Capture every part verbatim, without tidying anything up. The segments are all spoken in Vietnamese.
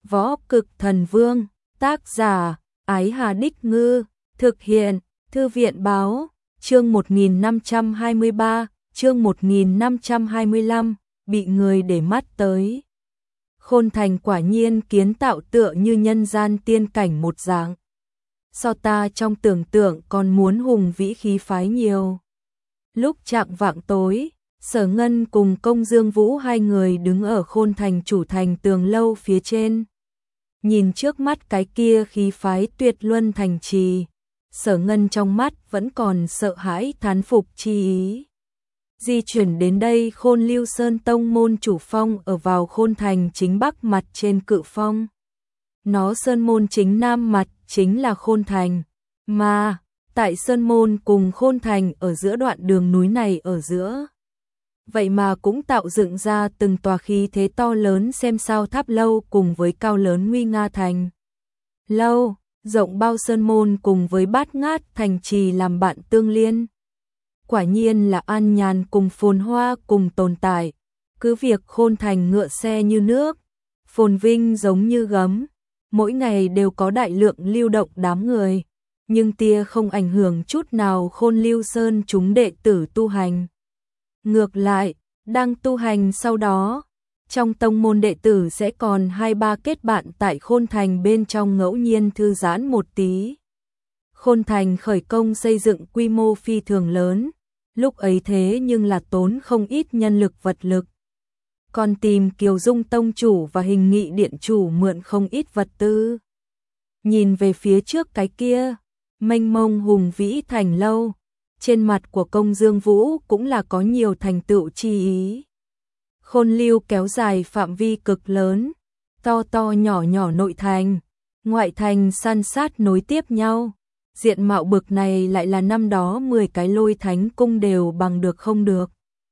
Võ Cực Thần Vương, tác giả, Ái Hà Đích Ngư, thực hiện, Thư viện Báo, chương một nghìn năm trăm hai mươi ba, chương một nghìn năm trăm hai mươi lăm, bị người để mắt tới. Khôn Thành quả nhiên kiến tạo tựa như nhân gian tiên cảnh một dạng. So ta trong tưởng tượng còn muốn hùng vĩ khí phái nhiều. Lúc chạng vạng tối, Sở Ngân cùng Công Dương Vũ hai người đứng ở Khôn Thành chủ thành tường lâu phía trên. Nhìn trước mắt cái kia khí phái tuyệt luân thành trì, Sở Ngân trong mắt vẫn còn sợ hãi thán phục chi ý. Di chuyển đến đây, Khôn Lưu Sơn tông môn chủ phong ở vào Khôn Thành chính bắc mặt trên cự phong. Nó sơn môn chính nam mặt chính là Khôn Thành, mà tại sơn môn cùng Khôn Thành ở giữa đoạn đường núi này ở giữa. Vậy mà cũng tạo dựng ra từng tòa khí thế to lớn xem sao tháp lâu cùng với cao lớn nguy nga thành lâu, rộng bao sơn môn cùng với bát ngát thành trì làm bạn tương liên. Quả nhiên là an nhàn cùng phồn hoa cùng tồn tại, cứ việc Khôn Thành ngựa xe như nước, phồn vinh giống như gấm, mỗi ngày đều có đại lượng lưu động đám người, nhưng tia không ảnh hưởng chút nào Khôn Lưu Sơn chúng đệ tử tu hành. Ngược lại, đang tu hành sau đó, trong tông môn đệ tử sẽ còn hai ba kết bạn tại Khôn Thành bên trong ngẫu nhiên thư giãn một tí. Khôn Thành khởi công xây dựng quy mô phi thường lớn, lúc ấy thế nhưng là tốn không ít nhân lực vật lực. Còn tìm Kiều Dung tông chủ và Hình Nghị điện chủ mượn không ít vật tư. Nhìn về phía trước cái kia, mênh mông hùng vĩ thành lâu, trên mặt của Công Dương Vũ cũng là có nhiều thành tựu chi ý. Khôn Lưu kéo dài phạm vi cực lớn, to to nhỏ nhỏ nội thành, ngoại thành san sát nối tiếp nhau. Diện mạo bực này lại là năm đó mười cái Lôi Thánh cung đều bằng được không được.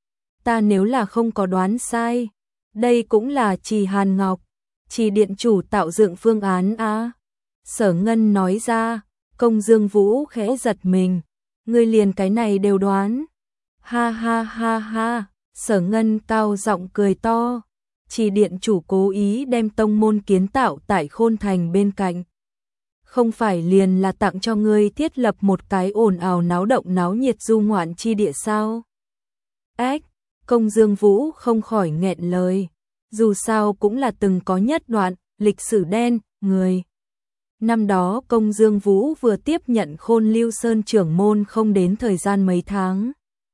Ta nếu là không có đoán sai, đây cũng là Trì Hàn Ngọc, Trì điện chủ tạo dựng phương án á. Sở Ngân nói ra. Công Dương Vũ khẽ giật mình, ngươi liền cái này đều đoán. Ha ha ha ha, Sở Ngân cao giọng cười to. Trì điện chủ cố ý đem tông môn kiến tạo tại Khôn Thành bên cạnh. Không phải liền là tặng cho ngươi thiết lập một cái ồn ào náo động náo nhiệt du ngoạn chi địa sao? Ách, Công Dương Vũ không khỏi nghẹn lời, dù sao cũng là từng có nhất đoạn lịch sử đen, người. Năm đó Công Dương Vũ vừa tiếp nhận Khôn Lưu Sơn trưởng môn không đến thời gian mấy tháng.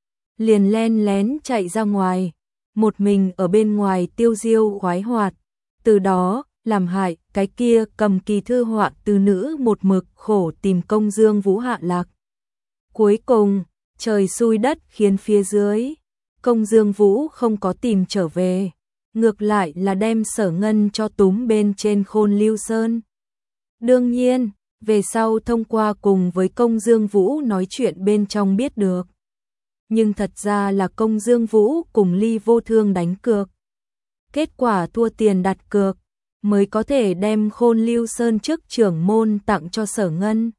Liền len lén chạy ra ngoài, một mình ở bên ngoài tiêu diêu khoái hoạt, từ đó làm hại cái kia cầm kỳ thư họa từ nữ một mực khổ tìm Công Dương Vũ hạ lạc. Cuối cùng, trời xui đất khiến phía dưới, Công Dương Vũ không có tìm trở về, ngược lại là đem Sở Ngân cho túm bên trên Khôn Lưu Sơn. Đương nhiên, về sau thông qua cùng với Công Dương Vũ nói chuyện bên trong biết được. Nhưng thật ra là Công Dương Vũ cùng Ly Vô Thương đánh cược. Kết quả thua tiền đặt cược, mới có thể đem Khôn Lưu Sơn chức trưởng môn tặng cho Sở Ngân.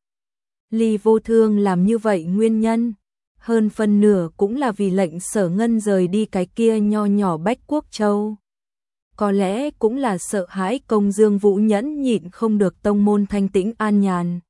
Ly Vô Thương làm như vậy nguyên nhân, hơn phần nửa cũng là vì lệnh Sở Ngân rời đi cái kia nho nhỏ Bách Quốc Châu. Có lẽ cũng là sợ hãi Công Dương Vũ nhẫn nhịn không được tông môn thanh tĩnh an nhàn.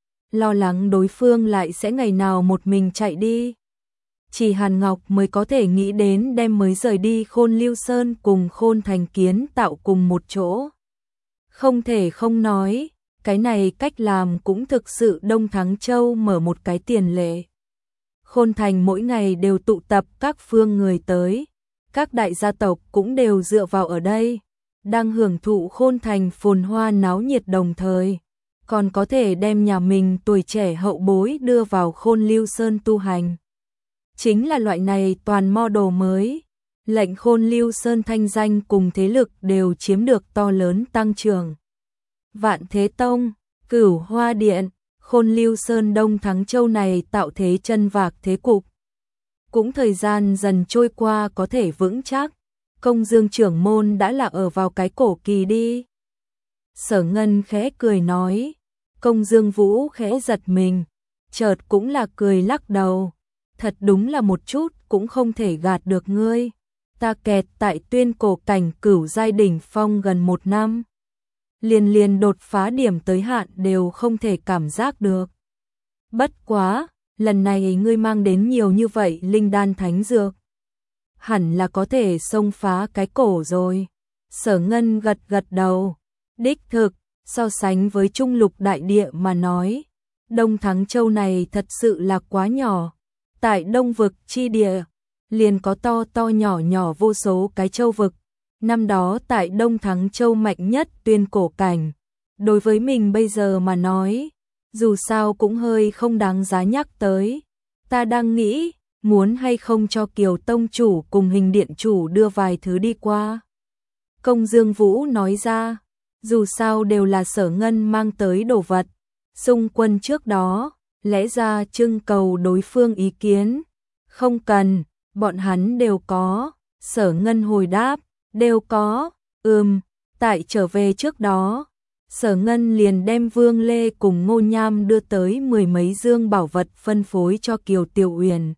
Lo lắng đối phương lại sẽ ngày nào một mình chạy đi. Chỉ Hàn Ngọc mới có thể nghĩ đến đem mới rời đi Khôn Lưu Sơn cùng Khôn Thành kiến tạo cùng một chỗ. Không thể không nói, cái này cách làm cũng thực sự Đông Thắng Châu mở một cái tiền lệ. Khôn Thành mỗi ngày đều tụ tập các phương người tới. Các đại gia tộc cũng đều dựa vào ở đây, đang hưởng thụ Khôn Thành phồn hoa náo nhiệt đồng thời, còn có thể đem nhà mình tuổi trẻ hậu bối đưa vào Khôn Lưu Sơn tu hành. Chính là loại này toàn model mới, lệnh Khôn Lưu Sơn thanh danh cùng thế lực đều chiếm được to lớn tăng trưởng. Vạn Thế Tông, Cửu Hoa Điện, Khôn Lưu Sơn Đông Thắng Châu này tạo thế chân vạc thế cục. Cũng thời gian dần trôi qua có thể vững chắc, Công Dương trưởng môn đã là ở vào cái cổ kỳ đi. Sở Ngân khẽ cười nói, Công Dương Vũ khẽ giật mình, chợt cũng là cười lắc đầu, thật đúng là một chút cũng không thể gạt được ngươi. Ta kẹt tại Tuyên Cổ cảnh Cửu giai đỉnh phong gần một năm. liền liền đột phá điểm tới hạn đều không thể cảm giác được. Bất quá, lần này ngươi mang đến nhiều như vậy linh đan thánh dược. Hẳn là có thể xông phá cái cổ rồi. Sở Ngân gật gật đầu. Đích thực, so sánh với trung lục đại địa mà nói, Đông Thắng Châu này thật sự là quá nhỏ. Tại Đông vực chi địa, liền có to to nhỏ nhỏ vô số cái châu vực. Năm đó tại Đông Thắng Châu mạnh nhất Tuyên Cổ cảnh. Đối với mình bây giờ mà nói, dù sao cũng hơi không đáng giá nhắc tới. Ta đang nghĩ, muốn hay không cho Kiều Tông chủ cùng Hình Điện chủ đưa vài thứ đi qua. Công Dương Vũ nói ra, dù sao đều là Sở Ngân mang tới đồ vật. Xung quân trước đó, lẽ ra trưng cầu đối phương ý kiến. Không cần, bọn hắn đều có. Sở Ngân hồi đáp, đều có. Ừm, tại trở về trước đó, Sở Ngân liền đem Vương Lê cùng Ngô Nham đưa tới mười mấy dương bảo vật phân phối cho Kiều Tiểu Uyển,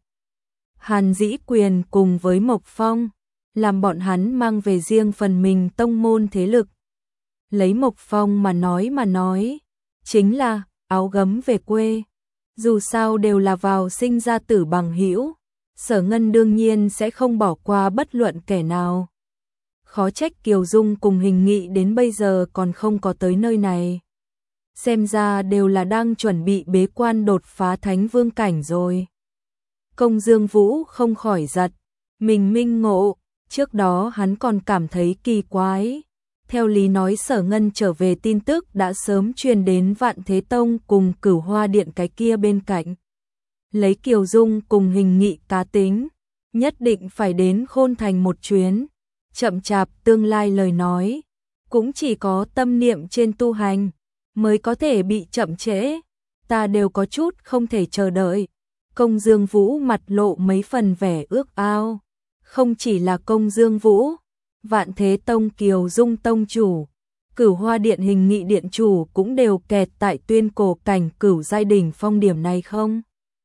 Hàn Dĩ Quyền cùng với Mộc Phong, làm bọn hắn mang về riêng phần mình tông môn thế lực. Lấy Mộc Phong mà nói mà nói, chính là áo gấm về quê. Dù sao đều là vào sinh ra tử bằng hữu, Sở Ngân đương nhiên sẽ không bỏ qua bất luận kẻ nào. Khó trách Kiều Dung cùng Hình Nghị đến bây giờ còn không có tới nơi này. Xem ra đều là đang chuẩn bị bế quan đột phá Thánh Vương cảnh rồi. Công Dương Vũ không khỏi giật, mình minh ngộ, trước đó hắn còn cảm thấy kỳ quái. Theo lý nói Sở Ngân trở về tin tức đã sớm truyền đến Vạn Thế Tông cùng Cửu Hoa Điện cái kia bên cạnh. Lấy Kiều Dung cùng Hình Nghị cá tính, nhất định phải đến Khôn Thành một chuyến. Chậm chạp tương lai lời nói, cũng chỉ có tâm niệm trên tu hành mới có thể bị chậm trễ. Ta đều có chút không thể chờ đợi. Công Dương Vũ mặt lộ mấy phần vẻ ước ao. Không chỉ là Công Dương Vũ, Vạn Thế Tông Kiều Dung tông chủ, Cửu Hoa Điện Hình Nghị điện chủ cũng đều kẹt tại Tuyên Cổ cảnh cửu giai đỉnh phong điểm này không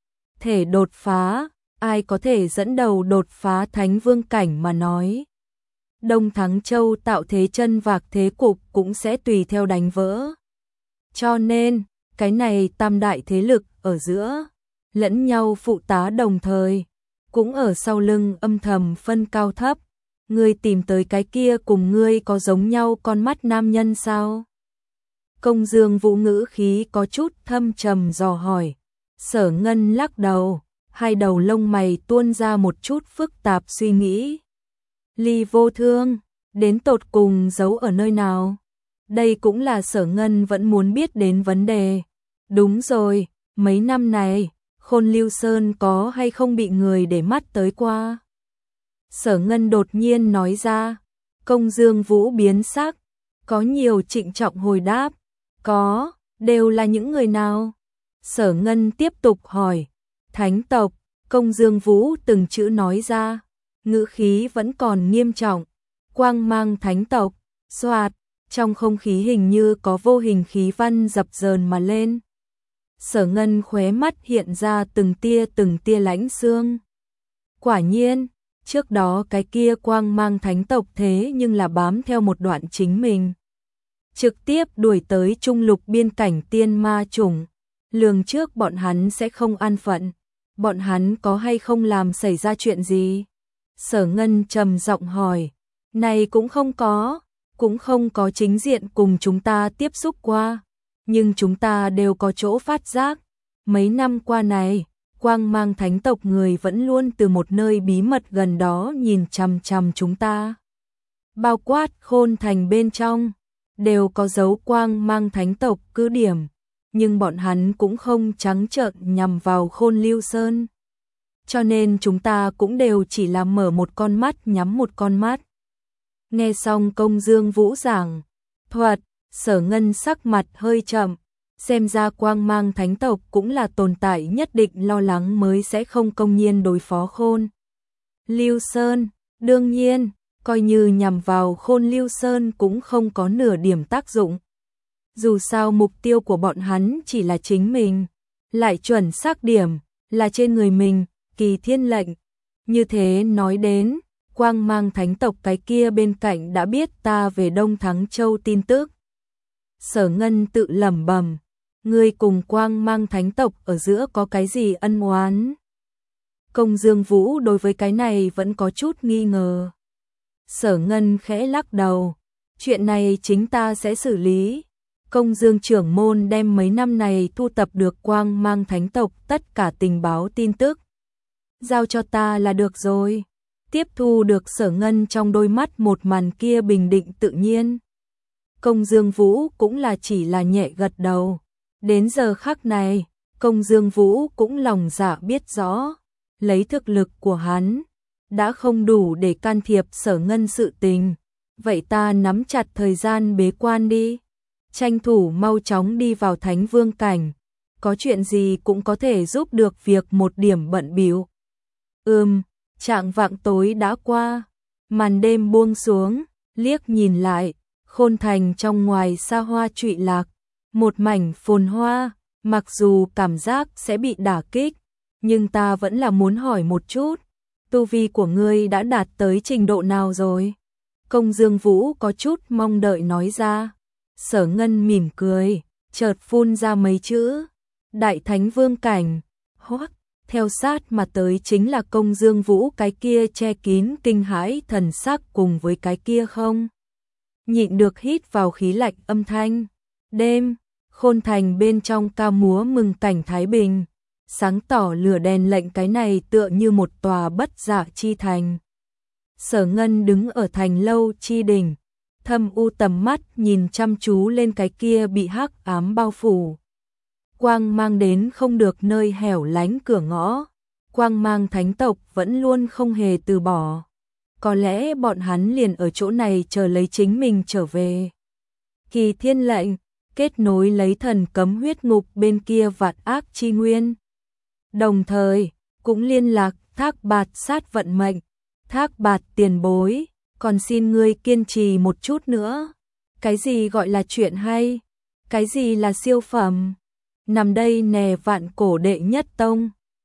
thể đột phá. Ai có thể dẫn đầu đột phá Thánh Vương cảnh mà nói, Đông Thắng Châu tạo thế chân vạc thế cục cũng sẽ tùy theo đánh vỡ. Cho nên, cái này tam đại thế lực ở giữa, lẫn nhau phụ tá đồng thời, cũng ở sau lưng âm thầm phân cao thấp. Ngươi tìm tới cái kia cùng ngươi có giống nhau con mắt nam nhân sao? Công Dương Vũ ngữ khí có chút thâm trầm dò hỏi. Sở Ngân lắc đầu, hai đầu lông mày tuôn ra một chút phức tạp suy nghĩ. Ly Vô Thương, đến tột cùng giấu ở nơi nào? Đây cũng là Sở Ngân vẫn muốn biết đến vấn đề. Đúng rồi, mấy năm này, Khôn Lưu Sơn có hay không bị người để mắt tới qua? Sở Ngân đột nhiên nói ra. Công Dương Vũ biến sắc, có nhiều trịnh trọng hồi đáp. Có, đều là những người nào? Sở Ngân tiếp tục hỏi. Thánh tộc, Công Dương Vũ từng chữ nói ra, ngữ khí vẫn còn nghiêm trọng. Quang mang thánh tộc, xoạt, trong không khí hình như có vô hình khí văn dập dờn mà lên. Sở Ngân khóe mắt hiện ra từng tia từng tia lãnh xương. Quả nhiên, trước đó cái kia quang mang thánh tộc thế nhưng là bám theo một đoạn chính mình. Trực tiếp đuổi tới trung lục biên cảnh tiên ma chủng. Lường trước bọn hắn sẽ không an phận. Bọn hắn có hay không làm xảy ra chuyện gì? Sở Ngân trầm giọng hỏi. Này cũng không có, cũng không có chính diện cùng chúng ta tiếp xúc qua. Nhưng chúng ta đều có chỗ phát giác. Mấy năm qua này, quang mang thánh tộc người vẫn luôn từ một nơi bí mật gần đó nhìn chằm chằm chúng ta. Bao quát Khôn Thành bên trong, đều có dấu quang mang thánh tộc cứ điểm. Nhưng bọn hắn cũng không trắng trợn nhằm vào Khôn Lưu Sơn. Cho nên chúng ta cũng đều chỉ là mở một con mắt nhắm một con mắt. Nghe xong Công Dương Vũ giảng thuật, Sở Ngân sắc mặt hơi chậm. Xem ra quang mang thánh tộc cũng là tồn tại nhất định lo lắng mới sẽ không công nhiên đối phó Khôn Lưu Sơn. Đương nhiên, coi như nhằm vào Khôn Lưu Sơn cũng không có nửa điểm tác dụng. Dù sao mục tiêu của bọn hắn chỉ là chính mình, lại chuẩn xác điểm là trên người mình, Kỳ Thiên lệnh. Như thế nói đến, quang mang thánh tộc cái kia bên cạnh đã biết ta về Đông Thắng Châu tin tức. Sở Ngân tự lẩm bẩm, ngươi cùng Quang Mang thánh tộc ở giữa có cái gì ân oán? Công Dương Vũ đối với cái này vẫn có chút nghi ngờ. Sở Ngân khẽ lắc đầu, chuyện này chính ta sẽ xử lý. Công Dương trưởng môn đem mấy năm này thu tập được Quang Mang thánh tộc tất cả tình báo tin tức, giao cho ta là được rồi. Tiếp thu được Sở Ngân trong đôi mắt một màn kia bình định tự nhiên. Công Dương Vũ cũng là chỉ là nhẹ gật đầu. Đến giờ khắc này, Công Dương Vũ cũng lòng dạ biết rõ, lấy thực lực của hắn, đã không đủ để can thiệp Sở Ngân sự tình. Vậy ta nắm chặt thời gian bế quan đi, tranh thủ mau chóng đi vào Thánh Vương cảnh, có chuyện gì cũng có thể giúp được việc một điểm bận bịu. Ừm, trạng vạng tối đã qua, màn đêm buông xuống, liếc nhìn lại, Khôn Thành trong ngoài xa hoa trụy lạc, một mảnh phồn hoa, mặc dù cảm giác sẽ bị đả kích, nhưng ta vẫn là muốn hỏi một chút, tu vi của ngươi đã đạt tới trình độ nào rồi? Công Dương Vũ có chút mong đợi nói ra. Sở Ngân mỉm cười, chợt phun ra mấy chữ, Đại Thánh Vương cảnh. Hoắc, theo sát mà tới chính là Công Dương Vũ cái kia che kín kinh hãi thần sắc cùng với cái kia không nhịn được hít vào khí lạnh âm thanh. Đêm, Khôn Thành bên trong ca múa mừng cảnh thái bình, sáng tỏ lửa đèn lệnh cái này tựa như một tòa bất dạ chi thành. Sở Ngân đứng ở thành lâu chi đỉnh, thâm u tầm mắt nhìn chăm chú lên cái kia bị hắc ám bao phủ. Quang Mang đến không được nơi hẻo lánh cửa ngõ, Quang Mang thánh tộc vẫn luôn không hề từ bỏ. Có lẽ bọn hắn liền ở chỗ này chờ lấy chính mình trở về. Kỳ Thiên lệnh, kết nối lấy thần cấm huyết ngục bên kia vạn ác chi nguyên. Đồng thời, cũng liên lạc Thác Bạt sát vận mệnh. Thác Bạt tiền bối, còn xin ngươi kiên trì một chút nữa. Cái gì gọi là chuyện hay? Cái gì là siêu phẩm? Nằm đây nè vạn cổ đệ nhất tông.